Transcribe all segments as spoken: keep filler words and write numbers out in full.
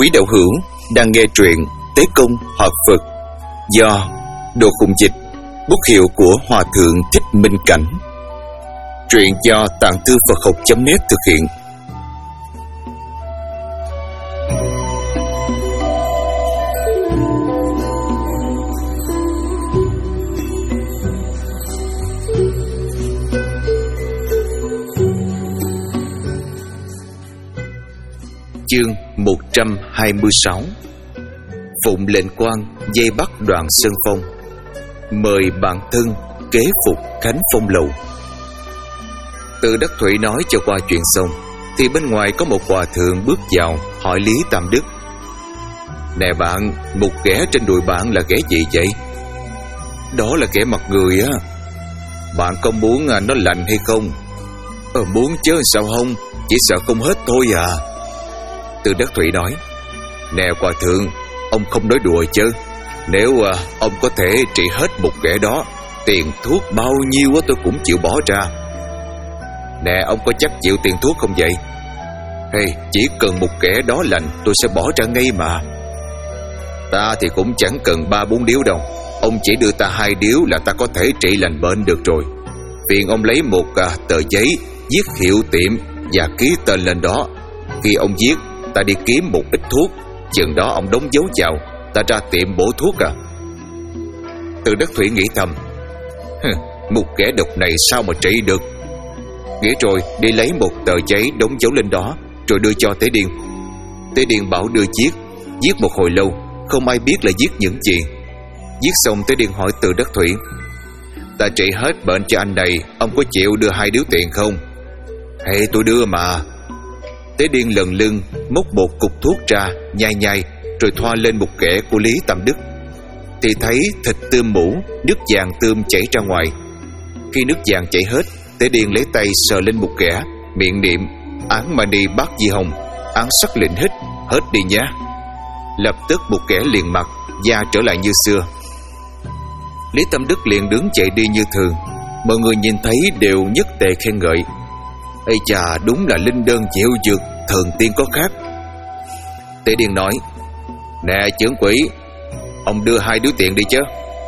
Quý đạo hữu đang nghe truyện Tế Công Hợp Phật do Đồ Khùng Dịch, bút hiệu của Hòa Thượng Thích Minh Cảnh. Truyện do Tạng Thư Phật Học chấm net thực hiện. Chương một trăm hai mươi sáu. Phụng lệnh quan dây bắt Đoàn Sơn Phong, mời bạn thân kế phục Khánh Phong lầu. Từ Đắc Thủy nói cho qua chuyện xong thì bên ngoài có một hòa thượng bước vào hỏi Lý Tam Đức: "Nè bạn, một ghẻ trên đùi bạn là ghẻ gì vậy?" "Đó là ghẻ mặt người á." "Bạn có muốn nó lành hay không?" "Ờ muốn chứ sao không, chỉ sợ không hết thôi à." Từ Đắc Thủy nói: "Nè hòa thượng, ông không nói đùa chứ. Nếu à, ông có thể trị hết một ghẻ đó, tiền thuốc bao nhiêu tôi cũng chịu bỏ ra." "Nè ông có chắc chịu tiền thuốc không vậy?" "Hey, chỉ cần một ghẻ đó lành tôi sẽ bỏ ra ngay mà." "Ta thì cũng chẳng cần ba bốn điếu đâu. Ông chỉ đưa ta hai điếu là ta có thể trị lành bệnh được rồi. Phiền ông lấy một à, tờ giấy, viết hiệu tiệm và ký tên lên đó. Khi ông viết, ta đi kiếm một ít thuốc, chừng đó ông đóng dấu vào, ta ra tiệm bổ thuốc à." Từ Đắc Thủy nghĩ thầm: một kẻ độc này sao mà trị được. Nghĩa rồi đi lấy một tờ giấy đóng dấu lên đó, rồi đưa cho Tế Điên. Tế Điên bảo đưa viết. Viết một hồi lâu, không ai biết là viết những gì. Viết xong Tế Điên hỏi Từ Đắc Thủy: "Ta trị hết bệnh cho anh này, ông có chịu đưa hai điếu tiền không?" "Hey, tôi đưa mà." Tế Điên lần lưng móc một cục thuốc ra, nhai nhai, rồi thoa lên một ghẻ của Lý Tam Đức. Thì thấy thịt tươm mũ, nước vàng tươm chảy ra ngoài. Khi nước vàng chảy hết, Tế Điên lấy tay sờ lên một ghẻ, miệng niệm: "Án mani bát di hồng, án sắc lệnh hít, hết đi nhé." Lập tức một ghẻ liền mặt, da trở lại như xưa. Lý Tam Đức liền đứng chạy đi như thường. Mọi người nhìn thấy đều nhất tề khen ngợi: "Ây chà, đúng là linh đơn diệu dược, thần tiên có khác." Tế Điên nói: "Nè chưởng quỷ, ông đưa hai điếu tiền đi chứ."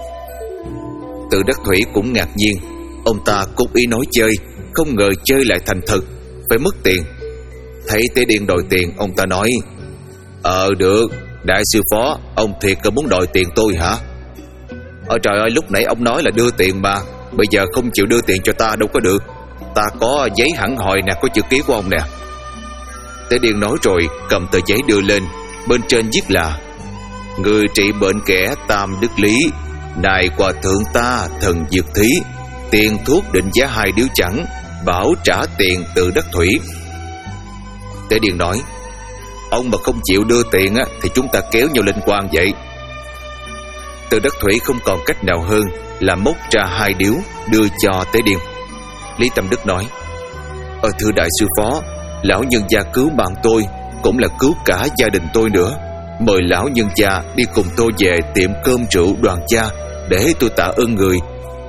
Từ Đắc Thủy cũng ngạc nhiên. Ông ta cố ý nói chơi, không ngờ chơi lại thành thật, phải mất tiền. Thấy Tế Điên đòi tiền, ông ta nói: Ờ được, đại sư phó, ông thiệt có muốn đòi tiền tôi hả?" "Ờ trời ơi, lúc nãy ông nói là đưa tiền mà, bây giờ không chịu đưa tiền cho ta đâu có được. Ta có giấy hẳn hòi nè, có chữ ký của ông nè." Tế Điên nói rồi cầm tờ giấy đưa lên. Bên trên viết là: "Người trị bệnh kẻ tam đức lý, này hòa thượng ta thần dược thí, tiền thuốc định giá hai điếu chẳng, bảo trả tiền Từ Đắc Thủy." Tế Điên nói: "Ông mà không chịu đưa tiền á, thì chúng ta kéo nhau lên quan vậy." Từ Đắc Thủy không còn cách nào hơn là móc ra hai điếu đưa cho Tế Điên. Lý Tam Đức nói: "Ờ thưa đại sư phó, lão nhân gia cứu mạng tôi, cũng là cứu cả gia đình tôi nữa. Mời lão nhân gia đi cùng tôi về tiệm cơm rượu Đoàn gia để tôi tạ ơn người."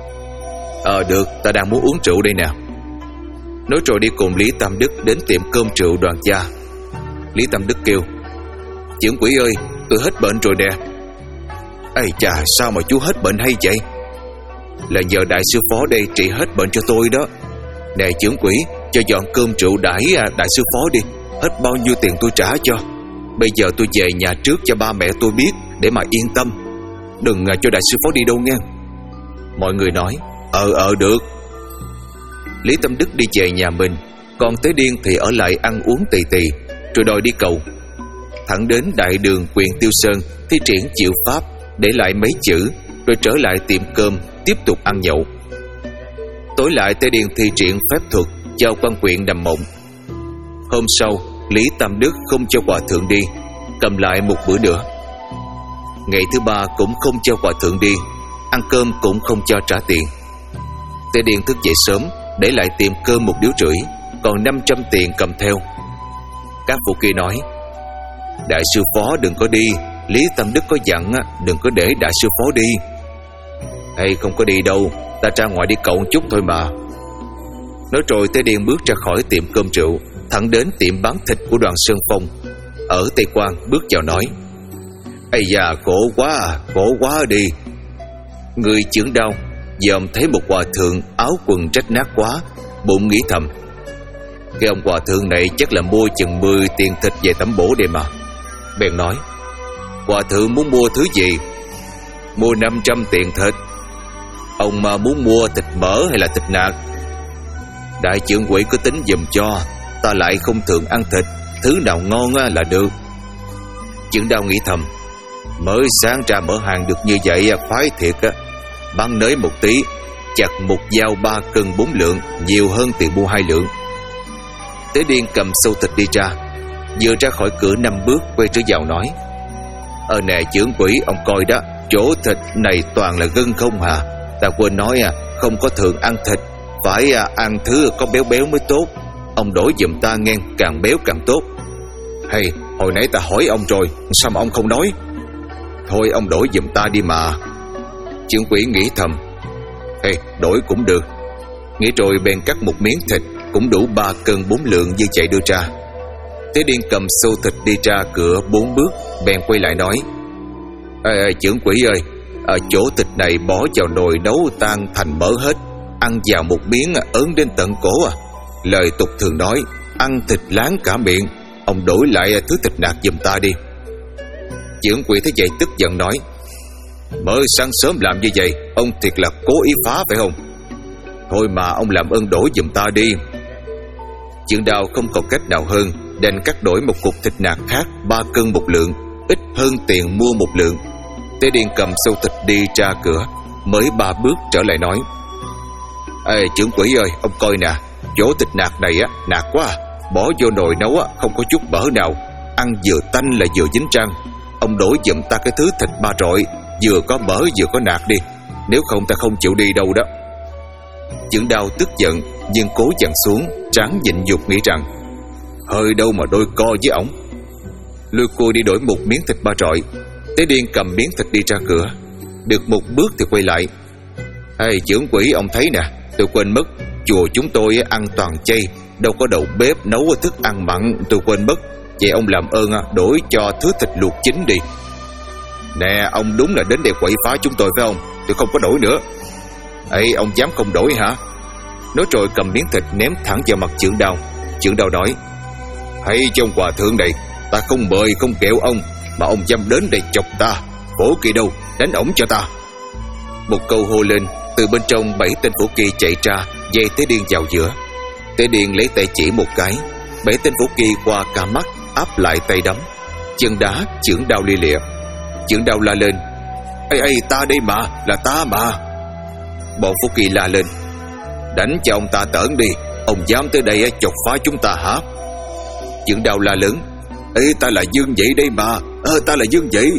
"Ờ được, ta đang muốn uống rượu đây nè." Nói rồi đi cùng Lý Tam Đức đến tiệm cơm rượu Đoàn gia. Lý Tam Đức kêu: "Chưởng quỷ ơi, tôi hết bệnh rồi nè." "Ây chà, sao mà chú hết bệnh hay vậy?" "Là nhờ đại sư phó đây trị hết bệnh cho tôi đó." "Nè chưởng quỷ, cho dọn cơm rượu đãi đại sư phó đi, hết bao nhiêu tiền tôi trả cho. Bây giờ tôi về nhà trước cho ba mẹ tôi biết, để mà yên tâm. Đừng cho đại sư phó đi đâu nghe." Mọi người nói: Ờ ờ được." Lý Tam Đức đi về nhà mình, còn Tế Điên thì ở lại ăn uống tì tì, rồi đòi đi cầu. Thẳng đến đại đường Quyền Tiêu Sơn thi triển chiệu pháp, để lại mấy chữ, rồi trở lại tiệm cơm tiếp tục ăn nhậu. Tối lại Tế Điên thi triển phép thuật cho quan quyện nằm mộng. Hôm sau Lý Tam Đức không cho hòa thượng đi, cầm lại một bữa nữa. Ngày thứ ba cũng không cho hòa thượng đi, ăn cơm cũng không cho trả tiền. Tế Điên thức dậy sớm, để lại tiệm cơm một điếu rưỡi, còn năm trăm tiền cầm theo. Các phụ kia nói: "Đại sư phó đừng có đi, Lý Tam Đức có dặn đừng có để đại sư phó đi." "Hay không có đi đâu, ta ra ngoài đi cậu một chút thôi mà." Nói rồi Tế Điên bước ra khỏi tiệm cơm rượu, thẳng đến tiệm bán thịt của Đoàn Sơn Phong. ở Tây Quan bước vào nói: "Ây da, khổ quá, khổ quá đi." Người chưởng đao dòm thấy một hòa thượng áo quần rách nát quá, bụng nghĩ thầm: cái ông hòa thượng này chắc là mua chừng mười tiền thịt về tẩm bổ đây mà. Bèn nói: "Hòa thượng muốn mua thứ gì?" "Mua năm trăm tiền thịt." "Ông mà muốn mua thịt mỡ hay là thịt nạc?" "Đại trưởng quỹ cứ tính giùm cho, ta lại không thường ăn thịt, thứ nào ngon là được." Chưởng đao nghĩ thầm: mới sáng ra mở hàng được như vậy phái thiệt á. Bán nới một tí, chặt một dao ba cân bốn lượng, nhiều hơn tiền mua hai lượng. Tế Điên cầm sâu thịt đi ra, vừa ra khỏi cửa năm bước quay trở vào nói: "Ờ nè trưởng quỹ, ông coi đó, chỗ thịt này toàn là gân không hà. Ta quên nói à, không có thường ăn thịt, phải à, ăn thứ có béo béo mới tốt. Ông đổi giùm ta nghe, càng béo càng tốt." "Hay, hồi nãy ta hỏi ông rồi, sao mà ông không nói?" "Thôi ông đổi giùm ta đi mà." Trưởng quỹ nghĩ thầm: "Ê, đổi cũng được." Nghĩ rồi bèn cắt một miếng thịt cũng đủ ba cân bốn lượng như chạy đưa ra. Tế Điên cầm xô thịt đi ra cửa bốn bước, bèn quay lại nói: Ê, ê trưởng quỹ ơi, ở chỗ thịt này bỏ vào nồi nấu tan thành mỡ hết, ăn vào một miếng ớn đến tận cổ à. Lời tục thường nói, ăn thịt láng cả miệng. Ông đổi lại thứ thịt nạc giùm ta đi. Trưởng quỹ thấy vậy tức giận nói: Mới sáng sớm làm như vậy, ông thiệt là cố ý phá phải không? Thôi mà ông làm ơn đổi giùm ta đi. Chưởng Đao không còn cách nào hơn, đành cắt đổi một cục thịt nạc khác ba cân một lượng, ít hơn tiền mua một lượng. Tế Điên cầm sâu thịt đi ra cửa, mới ba bước trở lại nói: Ê trưởng quỹ ơi, ông coi nè, chỗ thịt nạc này á nạc quá à. Bỏ vô nồi nấu á không có chút bở nào, ăn vừa tanh là vừa dính răng. Ông đổi giùm ta cái thứ thịt ba rọi, vừa có bở vừa có nạc đi, nếu không ta không chịu đi đâu đó. Chưởng Đao tức giận nhưng cố dằn xuống, tráng nhịn nhục nghĩ rằng hơi đâu mà đôi co với ổng. Lôi côi đi đổi một miếng thịt ba rọi. Tế Điên cầm miếng thịt đi ra cửa, được một bước thì quay lại: Ê trưởng quỹ, ông thấy nè, tôi quên mất, chùa chúng tôi ăn toàn chay, đâu có đầu bếp nấu thức ăn mặn, tôi quên mất. Vậy ông làm ơn đổi cho thứ thịt luộc chín đi. Nè, ông đúng là đến để quậy phá chúng tôi phải không? Tôi không có đổi nữa. Ê, ông dám không đổi hả? Nói rồi cầm miếng thịt ném thẳng vào mặt Chưởng Đao. Chưởng Đao nói: Hay cho ông hòa thượng này, ta không mời không kẹo ông, mà ông dám đến đây chọc ta. Phổ kỳ đâu, đánh ổng cho ta. Một câu hô lên, từ bên trong bảy tên phổ kỳ chạy ra, dây Tế Điên vào giữa. Tế Điên lấy tay chỉ một cái, bảy tên phổ kỳ qua cả mắt áp lại tay đấm, chân đá Chưởng Đao lia lịa. Chưởng Đao la lên: Ê ê, ta đây mà, là ta mà. Bọn phổ kỳ la lên: Đánh cho ông ta tởn đi, ông dám tới đây chọc phá chúng ta hả? Chưởng Đao la lớn: Ê, ta là Dương Vậy đây mà, ờ, ta là Dương Vậy.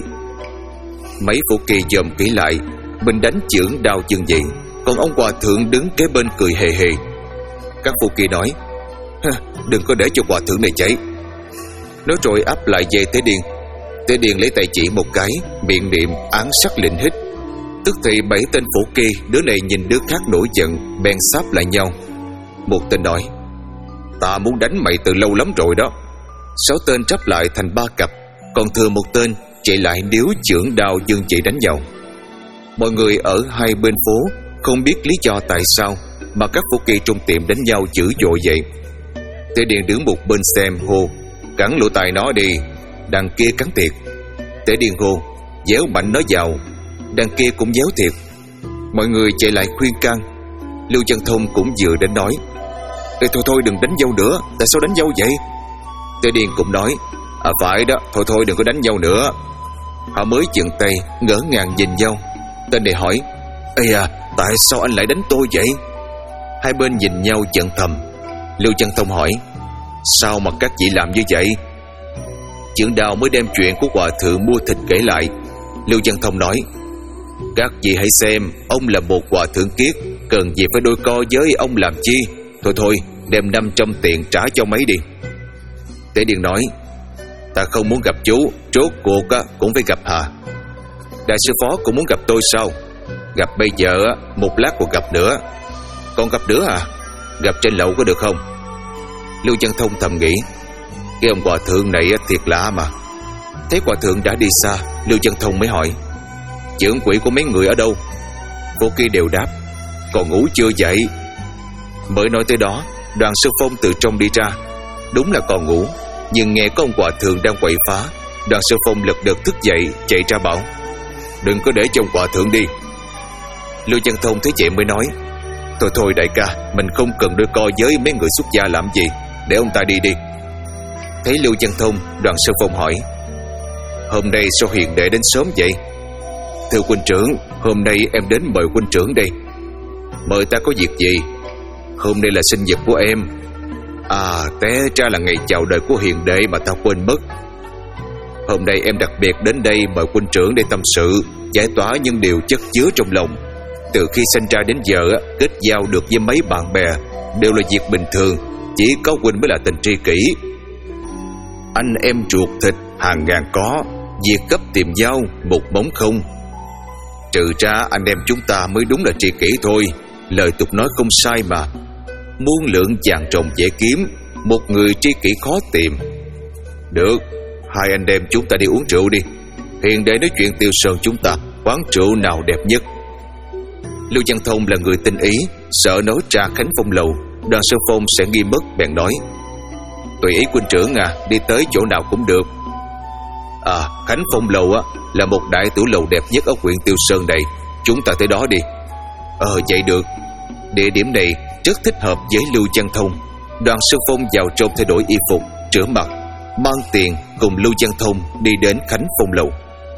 Mấy phổ kỳ dòm kỹ lại, mình đánh Chưởng Đao Dương Vậy, còn ông hòa thượng đứng kế bên cười hề hề. Các phổ kỳ nói: Đừng có để cho hòa thượng này chạy. Nói rồi áp lại dây Tế Điên. Tế Điên lấy tay chỉ một cái, miệng niệm án sắc lệnh hít. Tức thì bảy tên phổ kỳ, đứa này nhìn đứa khác nổi giận, bèn xáp lại nhau. Một tên nói: Ta muốn đánh mày từ lâu lắm rồi đó. Sáu tên tráp lại thành ba cặp, còn thừa một tên chạy lại níu Chưởng Đao Dương Vậy đánh nhau. Mọi người ở hai bên phố không biết lý do tại sao mà các phổ kỳ trong tiệm đánh nhau dữ dội vậy. Tế Điên đứng một bên xem hô: Cắn lỗ tai nó đi, đằng kia cắn thiệt. Tế Điên hô: Déo mạnh nó vào, đằng kia cũng déo thiệt. Mọi người chạy lại khuyên can. Lưu Văn Thông cũng vừa đến nói: Ê, thôi thôi đừng đánh nhau nữa, tại sao đánh nhau vậy? Tế Điên cũng nói: À phải đó, thôi thôi đừng có đánh nhau nữa. Họ mới dừng tay ngỡ ngàng nhìn nhau. Tên này hỏi: Ê à, tại sao anh lại đánh tôi vậy? Hai bên nhìn nhau giận thầm. Lưu Văn Thông hỏi: Sao mà các vị làm như vậy? Chưởng Đao mới đem chuyện của hòa thượng mua thịt kể lại. Lưu Văn Thông nói: Các vị hãy xem, ông là một hòa thượng kiết, cần gì phải đôi co với ông làm chi? Thôi thôi, đem năm trăm tiền trả cho mấy đi. Tế Điên nói: Ta không muốn gặp chú, rốt cuộc cũng phải gặp hà. Đại sư phó cũng muốn gặp tôi sao? Gặp bây giờ, một lát còn gặp nữa. Còn gặp nữa à? Gặp trên lầu có được không? Lưu Văn Thông thầm nghĩ: Cái ông hòa thượng này thiệt lạ mà. Thấy hòa thượng đã đi xa, Lưu Văn Thông mới hỏi: Trưởng quỹ của mấy người ở đâu? Cô kia đều đáp: Còn ngủ chưa dậy? Mới nói tới đó, Đoàn Sơn Phong từ trong đi ra. Đúng là còn ngủ, nhưng nghe có ông hòa thượng đang quậy phá, Đoàn Sơn Phong lật đật thức dậy, chạy ra bảo: Đừng có để cho ông hòa thượng đi. Lưu Văn Thông thấy vậy mới nói: Thôi thôi đại ca, mình không cần đôi co với mấy người xuất gia làm gì, để ông ta đi đi. Thấy Lưu Văn Thông, Đoàn Sơn Phong hỏi: Hôm nay sao hiền đệ đến sớm vậy? Thưa huynh trưởng, hôm nay em đến mời huynh trưởng đây. Mời ta có việc gì? Hôm nay là sinh nhật của em. À, té ra là ngày chào đời của hiền đệ mà ta quên mất. Hôm nay em đặc biệt đến đây mời huynh trưởng để tâm sự, giải tỏa những điều chất chứa trong lòng. Từ khi sinh ra đến giờ, kết giao được với mấy bạn bè đều là việc bình thường, chỉ có huynh mới là tình tri kỷ. Anh em ruột thịt hàng ngàn có, việc cấp tìm giao một bóng không. Trừ ra anh em chúng ta mới đúng là tri kỷ thôi. Lời tục nói không sai mà. Muôn lượng vàng rồng dễ kiếm, một người tri kỷ khó tìm. Được, hai anh em chúng ta đi uống rượu đi. Hiền để nói chuyện Tiêu Sơn chúng ta, quán rượu nào đẹp nhất? Lưu Văn Thông là người tinh ý, sợ nói ra Khánh Phong lầu, Đoàn Sơn Phong sẽ nghi mất, bèn nói: Tùy ý huynh trưởng à, đi tới chỗ nào cũng được. À, Khánh Phong lầu á là một đại tử lầu đẹp nhất ở huyện Tiêu Sơn này, chúng ta tới đó đi. Ờ vậy được. Địa điểm này rất thích hợp với Lưu Văn Thông. Đoàn Sơn Phong vào trong thay đổi y phục, rửa mặt, mang tiền cùng Lưu Văn Thông đi đến Khánh Phong lầu.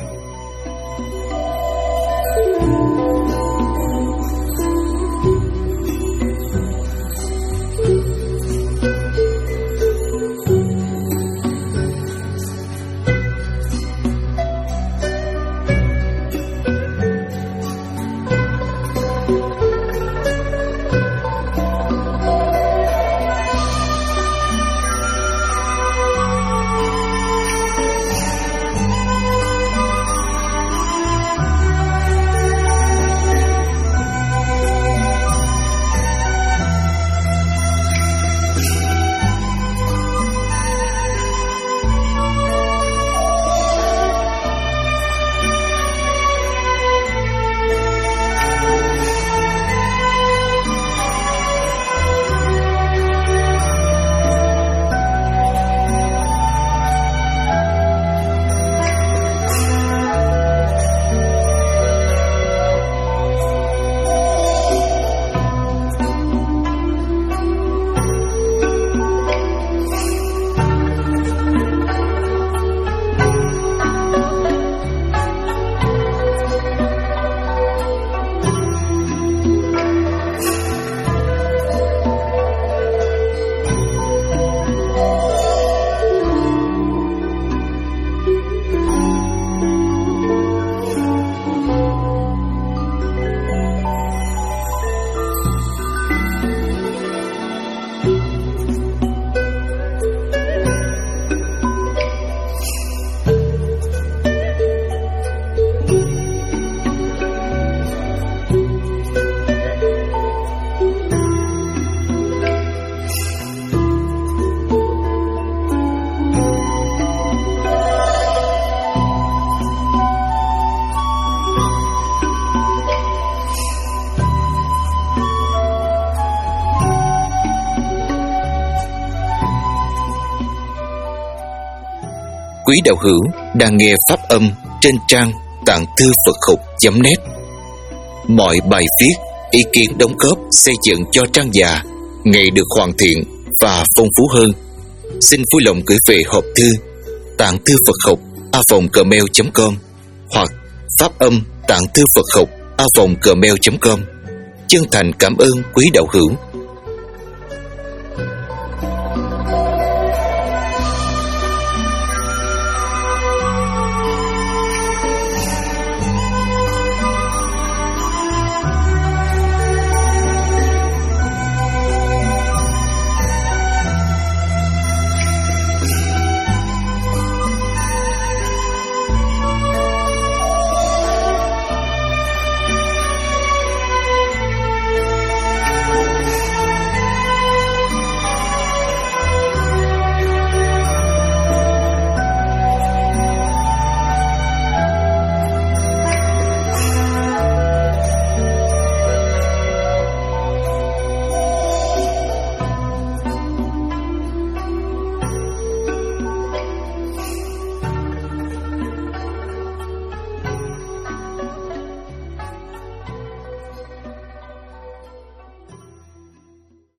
Quý đạo hữu đang nghe pháp âm trên trang tạng thư Phật học chấm net. Mọi bài viết, ý kiến đóng góp xây dựng cho trang già ngày được hoàn thiện và phong phú hơn. Xin vui lòng gửi về hộp thư tạng thư Phật học a vòng gmail chấm com hoặc pháp âm tạng thư Phật học a vòng gmail chấm com. Chân thành cảm ơn quý đạo hữu.